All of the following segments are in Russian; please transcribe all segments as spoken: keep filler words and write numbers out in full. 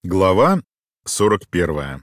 Глава сорок первая.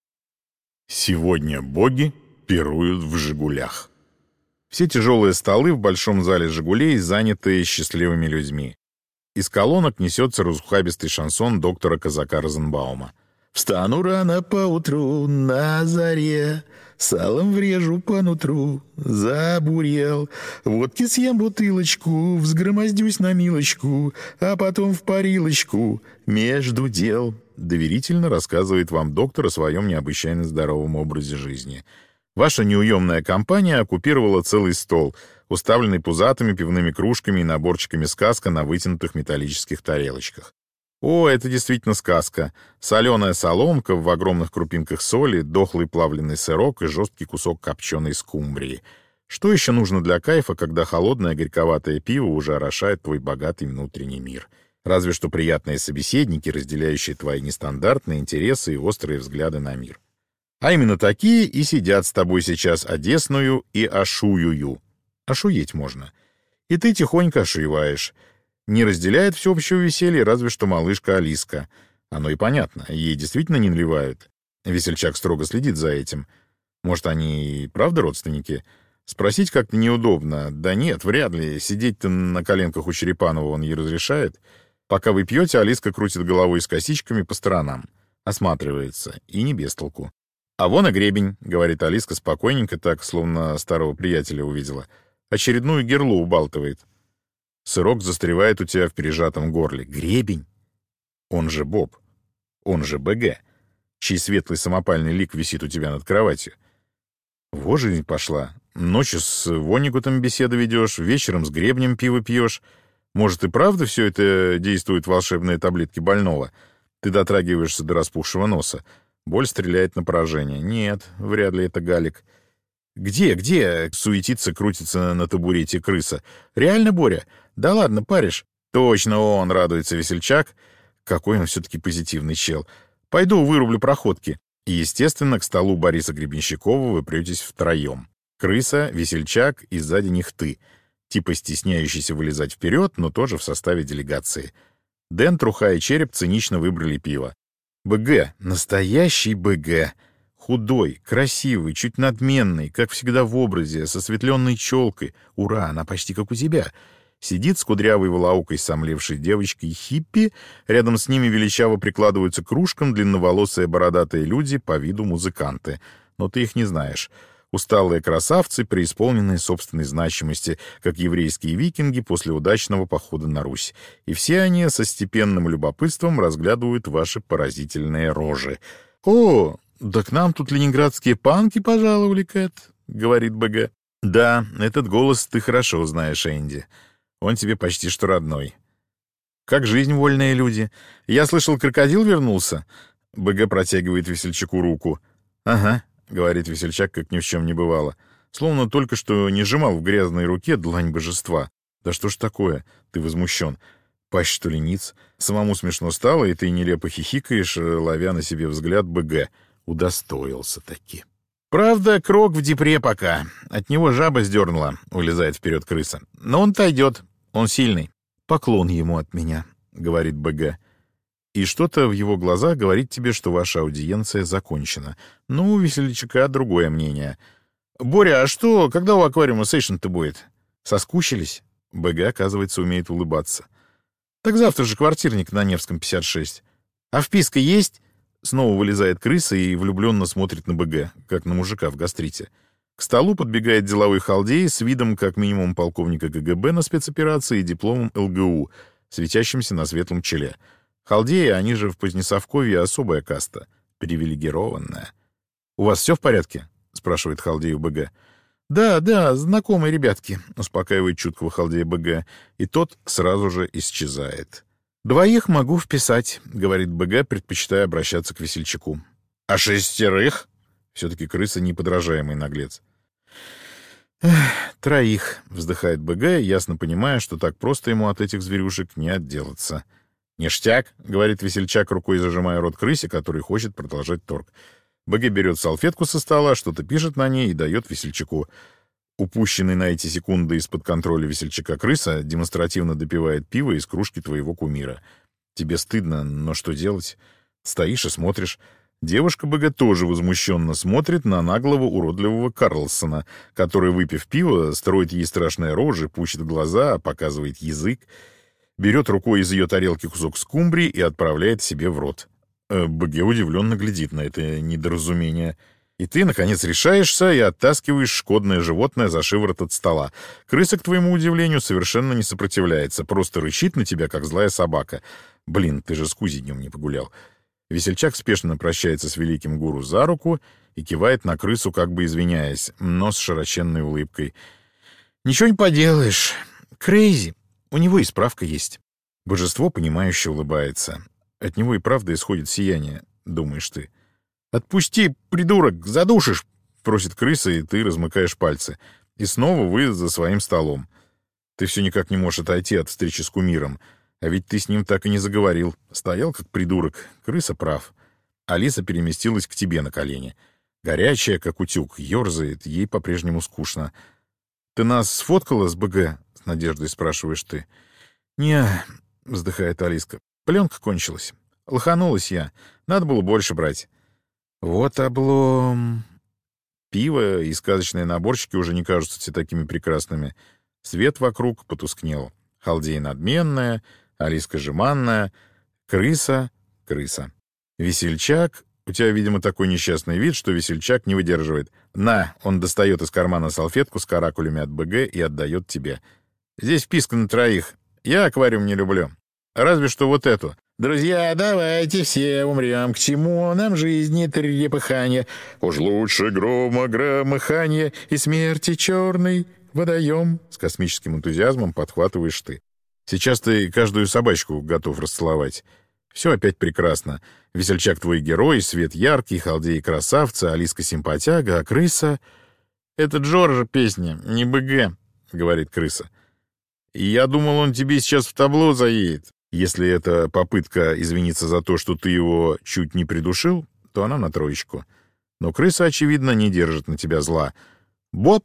Сегодня боги пируют в «Жигулях». Все тяжелые столы в большом зале «Жигулей» заняты счастливыми людьми. Из колонок несется разухабистый шансон доктора Казака Розенбаума. «Встану рано поутру на заре, салом врежу по нутру, забурел. Водки съем бутылочку, взгромоздюсь на милочку, а потом в парилочку между дел», — доверительно рассказывает вам доктор о своем необычайно здоровом образе жизни. Ваша неуемная компания оккупировала целый стол, уставленный пузатыми пивными кружками и наборчиками сказка на вытянутых металлических тарелочках. О, это действительно сказка. Соленая соломка в огромных крупинках соли, дохлый плавленый сырок и жесткий кусок копченой скумбрии. Что еще нужно для кайфа, когда холодное горьковатое пиво уже орошает твой богатый внутренний мир? Разве что приятные собеседники, разделяющие твои нестандартные интересы и острые взгляды на мир. А именно такие и сидят с тобой сейчас одесную и ошуюю. Ошуеть можно. И ты тихонько ошуеваешь. Не разделяет всеобщего веселья разве что малышка Алиска. Оно и понятно, ей действительно не наливают. Весельчак строго следит за этим. Может, они и правда родственники? Спросить как-то неудобно. Да нет, вряд ли. Сидеть-то на коленках у Черепанова он ей разрешает. Пока вы пьете, Алиска крутит головой с косичками по сторонам. Осматривается. И не без толку. «А вон и гребень», — говорит Алиска спокойненько, так, словно старого приятеля увидела. Очередную герлу убалтывает. Сырок застревает у тебя в пережатом горле. Гребень? Он же Боб. Он же БГ, чей светлый самопальный лик висит у тебя над кроватью. Во жизнь пошла. Ночью с Вонигутом беседу ведешь, вечером с гребнем пиво пьешь. Может, и правда все это действуют волшебные таблетки больного? Ты дотрагиваешься до распухшего носа. Боль стреляет на поражение. Нет, вряд ли это Галик. «Где, где?» — суетится, крутится на табурете крыса. «Реально, Боря? Да ладно, паришь?» «Точно он!» — радуется весельчак. Какой он все-таки позитивный чел. «Пойду вырублю проходки». И, естественно, к столу Бориса Гребенщикова вы претесь втроем. Крыса, весельчак и сзади них ты. Типа стесняющийся вылезать вперед, но тоже в составе делегации. Дэн, Труха и Череп цинично выбрали пиво. БГ. Настоящий БГ. Худой, красивый, чуть надменный, как всегда в образе, со светленной челкой. Ура, она почти как у тебя. Сидит с кудрявой волоукой сомлевшей девочкой хиппи, рядом с ними величаво прикладываются к кружкам длинноволосые бородатые люди, по виду музыканты. Но ты их не знаешь. Усталые красавцы, преисполненные собственной значимости, как еврейские викинги после удачного похода на Русь. И все они со степенным любопытством разглядывают ваши поразительные рожи. «О, да к нам тут ленинградские панки пожаловали, Кэт», — говорит БГ. «Да, этот голос ты хорошо знаешь, Энди. Он тебе почти что родной». «Как жизнь, вольные люди? Я слышал, крокодил вернулся?» БГ протягивает весельчаку руку. «Ага», — говорит весельчак, как ни в чем не бывало. Словно только что не сжимал в грязной руке длань божества. «Да что ж такое? Ты возмущен. Пасть, что ли, ниц? Самому смешно стало, и ты нелепо хихикаешь, ловя на себе взгляд БГ. Удостоился таки». «Правда, Крок в депре пока. От него жаба сдернула», — улезает вперед крыса. «Но он-то идет. Он сильный». «Поклон ему от меня», — говорит БГ. И что-то в его глазах говорит тебе, что ваша аудиенция закончена. Ну, у весельчака другое мнение. «Боря, а что, когда у аквариума сейшн-то будет?» «Соскучились?» БГ, оказывается, умеет улыбаться. «Так завтра же квартирник на Невском, пятьдесят шесть. А вписка есть?» Снова вылезает крыса и влюбленно смотрит на БГ, как на мужика в гастрите. К столу подбегает деловой халдей с видом как минимум полковника КГБ на спецоперации и дипломом ЛГУ, светящимся на светлом челе. Халдеи, они же в Позднесовковье особая каста, привилегированная. «У вас все в порядке?» — спрашивает халдей у БГ. «Да, да, знакомые ребятки», — успокаивает чуткого халдея БГ, и тот сразу же исчезает. «Двоих могу вписать», — говорит БГ, предпочитая обращаться к весельчаку. «А шестерых?» — все-таки крыса неподражаемый наглец. «Эх, троих», — вздыхает БГ, ясно понимая, что так просто ему от этих зверюшек не отделаться. «Ништяк», — говорит весельчак, рукой зажимая рот крысе, который хочет продолжать торг. БГ берет салфетку со стола, что-то пишет на ней и дает весельчаку. Упущенный на эти секунды из-под контроля весельчака крыса демонстративно допивает пиво из кружки твоего кумира. Тебе стыдно, но что делать? Стоишь и смотришь. Девушка БГ тоже возмущенно смотрит на наглого уродливого Карлсона, который, выпив пиво, строит ей страшные рожи, пучит глаза, показывает язык, берет рукой из ее тарелки кусок скумбрии и отправляет себе в рот. БГ удивленно глядит на это недоразумение. И ты, наконец, решаешься и оттаскиваешь шкодное животное за шиворот от стола. Крыса, к твоему удивлению, совершенно не сопротивляется, просто рычит на тебя, как злая собака. Блин, ты же с Кузей днем не погулял. Весельчак спешно прощается с великим гуру за руку и кивает на крысу, как бы извиняясь, но с широченной улыбкой. «Ничего не поделаешь. Крейзи. У него и справка есть». Божество, понимающе улыбается. От него и правда исходит сияние, думаешь ты. «Отпусти, придурок, задушишь!» — просит крыса, и ты размыкаешь пальцы. И снова вы за своим столом. Ты все никак не можешь отойти от встречи с кумиром. А ведь ты с ним так и не заговорил. Стоял как придурок. Крыса прав. Алиса переместилась к тебе на колени. Горячая, как утюг, ерзает, ей по-прежнему скучно. «Ты нас сфоткала с БГ?» — с надеждой спрашиваешь ты. «Не», — вздыхает Алиска, — «пленка кончилась. Лоханулась я. Надо было больше брать». «Вот облом». Пиво и сказочные наборчики уже не кажутся тебе такими прекрасными. Свет вокруг потускнел. Халдея надменная, Алиска жеманная, крыса — крыса. Весельчак... У тебя, видимо, такой несчастный вид, что весельчак не выдерживает. «На!» — он достает из кармана салфетку с каракулями от БГ и отдает тебе. «Здесь вписка на троих. Я аквариум не люблю. Разве что вот эту. Друзья, давайте все умрем. К чему нам жизни трепыхания? Уж лучше грома громыхания и смерти черный водоем». С космическим энтузиазмом подхватываешь ты. Сейчас ты каждую собачку готов расцеловать. Все опять прекрасно. Весельчак твой герой, свет яркий, Халдей красавца, Алиска симпатяга, а крыса... «Это Джорджа песня, не БГ», — говорит крыса. «И я думал, он тебе сейчас в табло заедет». Если это попытка извиниться за то, что ты его чуть не придушил, то она на троечку. Но крыса, очевидно, не держит на тебя зла. «Боб?»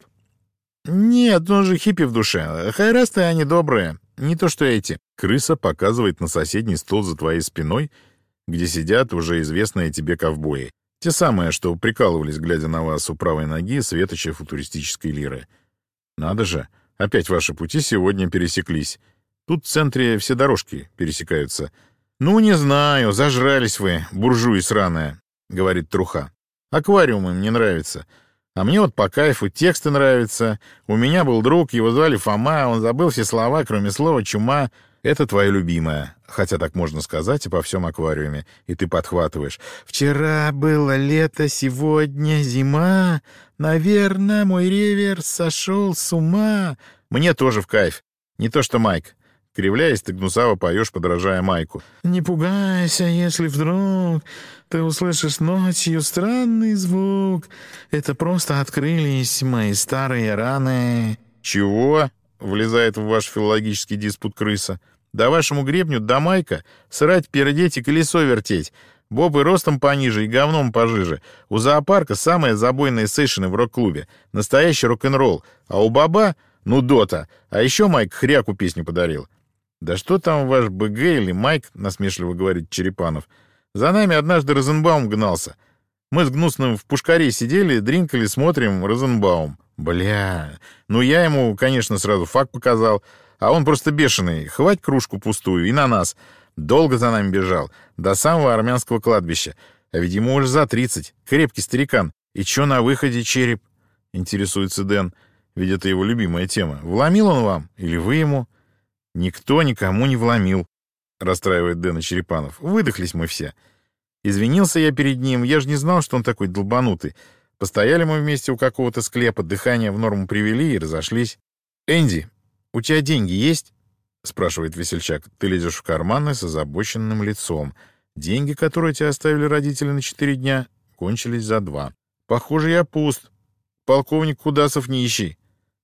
«Нет, он же хиппи в душе. Хайрасты они добрые. Не то что эти». Крыса показывает на соседний стол за твоей спиной, где сидят уже известные тебе ковбои. Те самые, что прикалывались, глядя на вас у правой ноги светочей футуристической лиры. Надо же, опять ваши пути сегодня пересеклись. Тут в центре все дорожки пересекаются. «Ну, не знаю, зажрались вы, буржуи сраные», — говорит Труха. «Аквариум им не нравится. А мне вот по кайфу тексты нравятся. У меня был друг, его звали Фома, он забыл все слова, кроме слова «чума». Это твоя любимая, хотя так можно сказать и по всем аквариуме. И ты подхватываешь. «Вчера было лето, сегодня зима. Наверное, мой реверс сошел с ума». Мне тоже в кайф. Не то что Майк. Кривляясь, ты гнусаво поешь, подражая Майку. «Не пугайся, если вдруг ты услышишь ночью странный звук. Это просто открылись мои старые раны». «Чего?» — влезает в ваш филологический диспут крыса. «Да вашему гребню до Майка срать, пердеть и колесо вертеть. Боб и ростом пониже, и говном пожиже. У зоопарка самые забойные сейшены в рок-клубе. Настоящий рок-н-ролл. А у Баба, ну, дота. А еще Майк хряку песню подарил». «Да что там ваш БГ или Майк?» — насмешливо говорит Черепанов. «За нами однажды Розенбаум гнался. Мы с Гнусным в Пушкаре сидели, дринкали, смотрим Розенбаум. Бля, ну я ему, конечно, сразу факт показал, а он просто бешеный. Хвать кружку пустую и на нас. Долго за нами бежал, до самого армянского кладбища. А ведь ему уже за тридцать, крепкий старикан. И чё на выходе, Череп?» — интересуется Дэн, ведь это его любимая тема. «Вломил он вам? Или вы ему?» «Никто никому не вломил», — расстраивает Дэна Черепанов. «Выдохлись мы все. Извинился я перед ним, я же не знал, что он такой долбанутый. Постояли мы вместе у какого-то склепа, дыхание в норму привели и разошлись». «Энди, у тебя деньги есть?» — спрашивает Весельчак. Ты лезешь в карманы с озабоченным лицом. Деньги, которые тебе оставили родители на четыре дня, кончились за два. «Похоже, я пуст. Полковник Кудасов не ищи».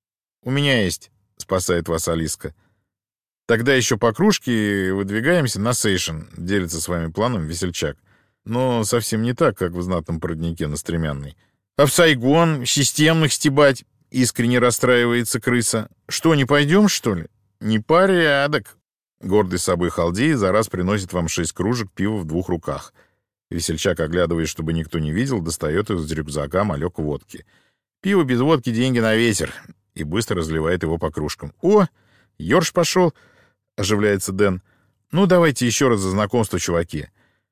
«У меня есть», — спасает вас Алиска. «Тогда еще по кружке выдвигаемся на сейшен», — делится с вами планом Весельчак. Но совсем не так, как в знатном породнике на Стремянной. «А в Сайгон системных стебать?» — искренне расстраивается крыса. «Что, не пойдем, что ли?» «Непорядок». Гордый собой Халдей за раз приносит вам шесть кружек пива в двух руках. Весельчак, оглядываясь, чтобы никто не видел, достает из рюкзака малек водки. «Пиво без водки — деньги на ветер!» И быстро разливает его по кружкам. «О, ёрш пошел!» — оживляется Дэн. «Ну, давайте еще раз за знакомство, чуваки.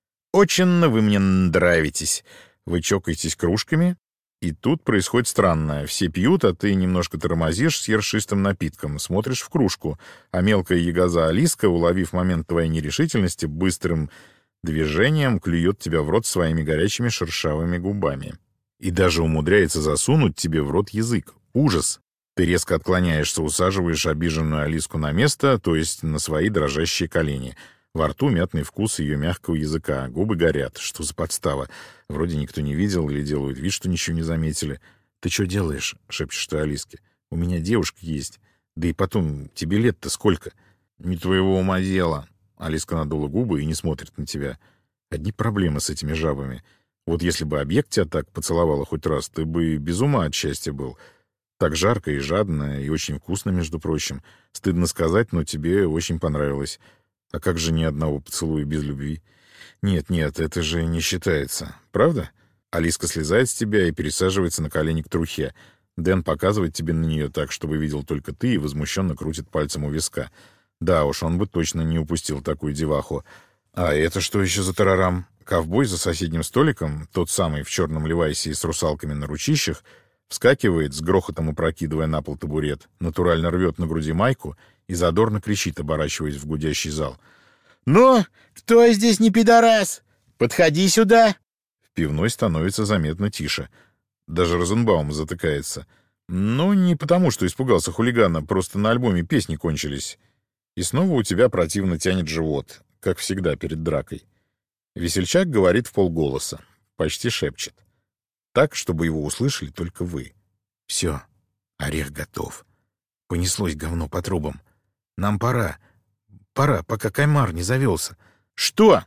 Очень вы мне нравитесь!» Вы чокаетесь кружками, и тут происходит странное. Все пьют, а ты немножко тормозишь с ершистым напитком, смотришь в кружку, а мелкая ягоза Алиска, уловив момент твоей нерешительности, быстрым движением клюет тебя в рот своими горячими шершавыми губами. И даже умудряется засунуть тебе в рот язык. Ужас! Ты резко отклоняешься, усаживаешь обиженную Алиску на место, то есть на свои дрожащие колени. Во рту мятный вкус ее мягкого языка, губы горят. Что за подстава? Вроде никто не видел или делают вид, что ничего не заметили. «Ты что делаешь?» — шепчешь ты Алиске. «У меня девушка есть. Да и потом, тебе лет-то сколько?» «Не твоего ума дело». Алиска надула губы и не смотрит на тебя. Одни проблемы с этими жабами. Вот если бы объект тебя так поцеловала хоть раз, ты бы без ума от счастья был. Так жарко и жадно, и очень вкусно, между прочим. Стыдно сказать, но тебе очень понравилось. А как же ни одного поцелуя без любви? Нет-нет, это же не считается. Правда? Алиска слезает с тебя и пересаживается на колени к трухе. Дэн показывает тебе на нее так, чтобы видел только ты, и возмущенно крутит пальцем у виска. Да уж, он бы точно не упустил такую деваху. А это что еще за тарарам? Ковбой за соседним столиком, тот самый в черном левайсе и с русалками на ручищах, вскакивает, с грохотом опрокидывая на пол табурет, натурально рвет на груди майку и задорно кричит, оборачиваясь в гудящий зал. «Ну, кто здесь не пидорас? Подходи сюда!» В пивной становится заметно тише. Даже Розенбаум затыкается. Но не потому, что испугался хулигана, просто на альбоме песни кончились. И снова у тебя противно тянет живот, как всегда перед дракой. Весельчак говорит вполголоса, почти шепчет. Так, чтобы его услышали только вы. «Все, орех готов. Понеслось говно по трубам. Нам пора. Пора, пока каймар не завелся». «Что?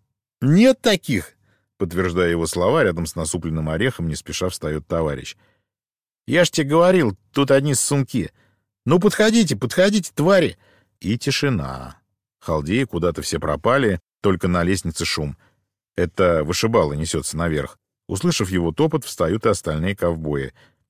Нет таких?» Подтверждая его слова, рядом с насупленным орехом не спеша встает товарищ. «Я ж тебе говорил, тут одни ссунки. Ну, подходите, подходите, твари!» И тишина. Халдеи куда-то все пропали, только на лестнице шум. Это вышибало несется наверх. Услышав его топот, встают и остальные ковбои.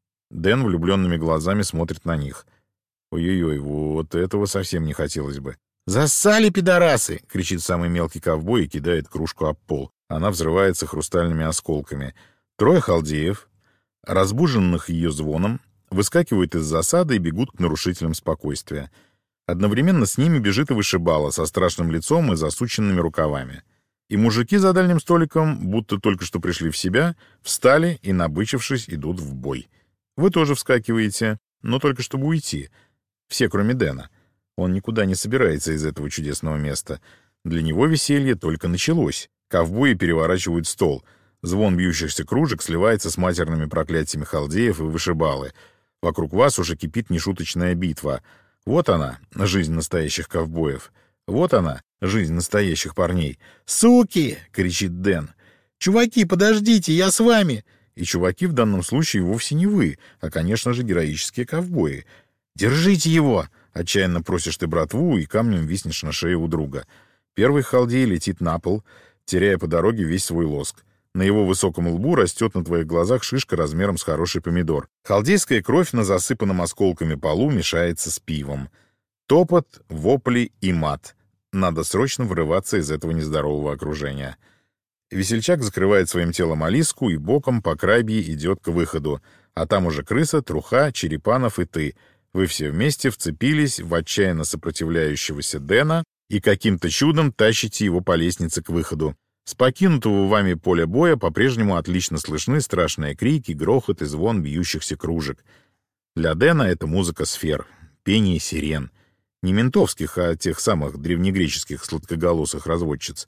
Дэн влюбленными глазами смотрит на них. Ой-ой-ой, вот этого совсем не хотелось бы. «Зассали, пидорасы!» — кричит самый мелкий ковбой и кидает кружку об пол. Она взрывается хрустальными осколками. Трое халдеев, разбуженных ее звоном, выскакивают из засады и бегут к нарушителям спокойствия. Одновременно с ними бежит и вышибала со страшным лицом и засученными рукавами. И мужики за дальним столиком, будто только что пришли в себя, встали и, набычившись, идут в бой. Вы тоже вскакиваете, но только чтобы уйти. Все, кроме Дэна. Он никуда не собирается из этого чудесного места. Для него веселье только началось. Ковбои переворачивают стол. Звон бьющихся кружек сливается с матерными проклятиями халдеев и вышибалы. Вокруг вас уже кипит нешуточная битва. Вот она, жизнь настоящих ковбоев. Вот она, жизнь настоящих парней. «Суки!» — кричит Дэн. «Чуваки, подождите, я с вами!» И чуваки в данном случае вовсе не вы, а, конечно же, героические ковбои. «Держите его!» — отчаянно просишь ты братву и камнем виснешь на шее у друга. Первый халдей летит на пол, теряя по дороге весь свой лоск. На его высоком лбу растет на твоих глазах шишка размером с хороший помидор. Халдейская кровь на засыпанном осколками полу мешается с пивом. Топот, вопли и мат. Надо срочно вырываться из этого нездорового окружения. Весельчак закрывает своим телом Алиску и боком по крайбе идет к выходу. А там уже крыса, труха, Черепанов и ты. Вы все вместе вцепились в отчаянно сопротивляющегося Дэна и каким-то чудом тащите его по лестнице к выходу. С покинутого вами поля боя по-прежнему отлично слышны страшные крики, грохот и звон бьющихся кружек. Для Дэна это музыка сфер, пение сирен. Не ментовских, а тех самых древнегреческих сладкоголосых разводчиц.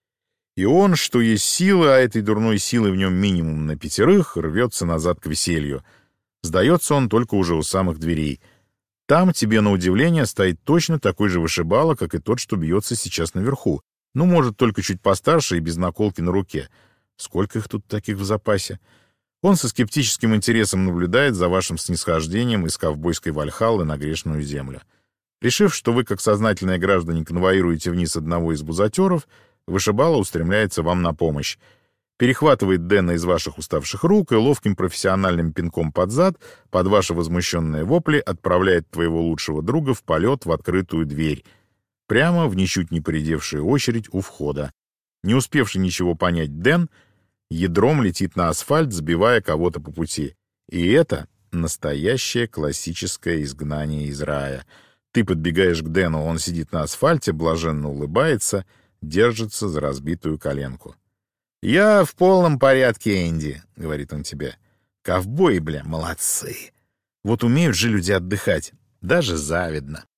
И он, что есть силы, а этой дурной силы в нем минимум на пятерых, рвется назад к веселью. Сдается он только уже у самых дверей. Там, тебе на удивление, стоит точно такой же вышибала, как и тот, что бьется сейчас наверху. Ну, может, только чуть постарше и без наколки на руке. Сколько их тут таких в запасе? Он со скептическим интересом наблюдает за вашим снисхождением из ковбойской вальхаллы на грешную землю. Решив, что вы, как сознательные граждане, конвоируете вниз одного из бузатеров, вышибала устремляется вам на помощь. перехватывает Дэна из ваших уставших рук и ловким профессиональным пинком под зад под ваши возмущенные вопли отправляет твоего лучшего друга в полет в открытую дверь, прямо в ничуть не поредевшую очередь у входа. Не успевший ничего понять Дэн ядром летит на асфальт, сбивая кого-то по пути. И это настоящее классическое изгнание из рая. Ты подбегаешь к Дэну, он сидит на асфальте, блаженно улыбается, держится за разбитую коленку. «Я в полном порядке, Энди», — говорит он тебе. «Ковбои, бля, молодцы. Вот умеют же люди отдыхать. Даже завидно».